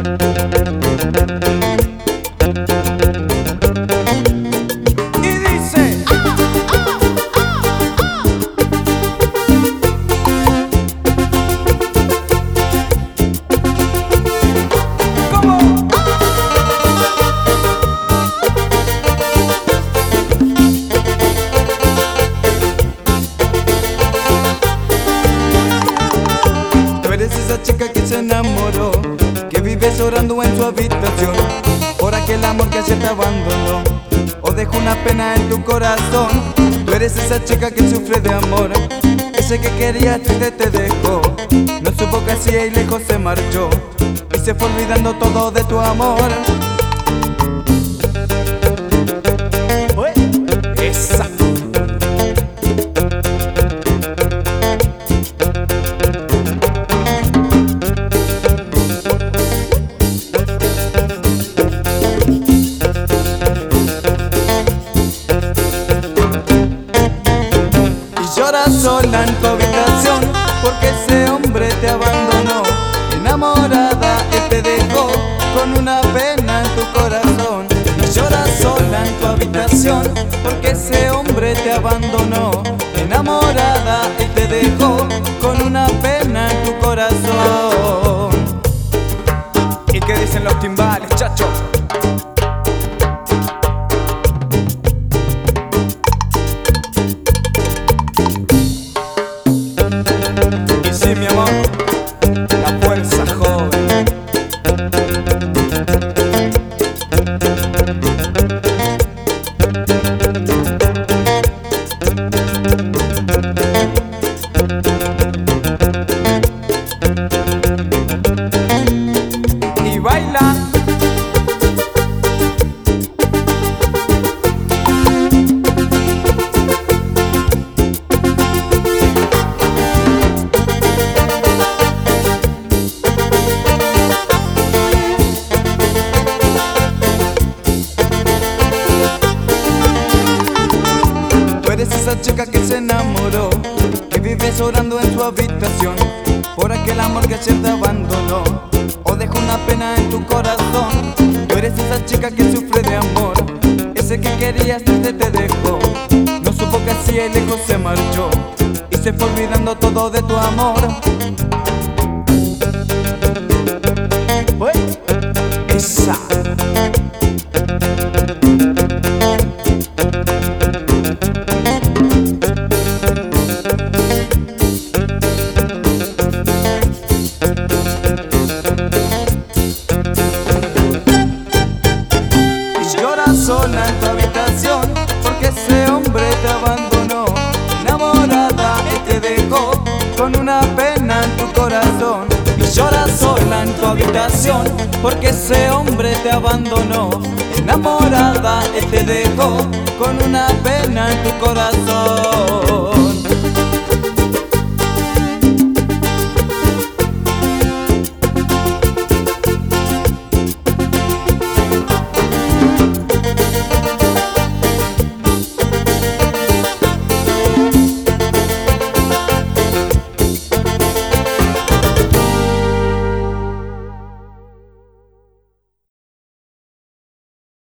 Esa chica que se enamoró, que vive llorando en su habitación por aquel amor que ayer te abandonó o dejó una pena en tu corazón. Tú eres esa chica que sufre de amor, ese que querías triste te dejó, no supo que hacía y lejos se marchó y se fue olvidando todo de tu amor. Esa. Lloras sola en tu habitación porque ese hombre te abandonó. Enamorada él te dejó con una pena en tu corazón. Lloras sola en tu habitación porque ese hombre te abandonó. Enamorada él te dejó con una pena en tu corazón. ¿Y qué dicen los timbales, chacho? Y sí, mi amor, la fuerza joven. Y baila. Eres esa chica que se enamoró, que vive llorando en su habitación por aquel amor que ayer te abandonó o dejó una pena en tu corazón. Tú eres esa chica que sufre de amor, ese que querías triste te dejó, no supo que hacía y lejos se marchó y se fue olvidando todo de tu amor. Esa. Sola en tu habitación porque ese hombre te abandonó. Enamorada él te dejó con una pena en tu corazón. Y lloras sola en tu habitación porque ese hombre te abandonó. Enamorada él te dejó con una pena en tu corazón.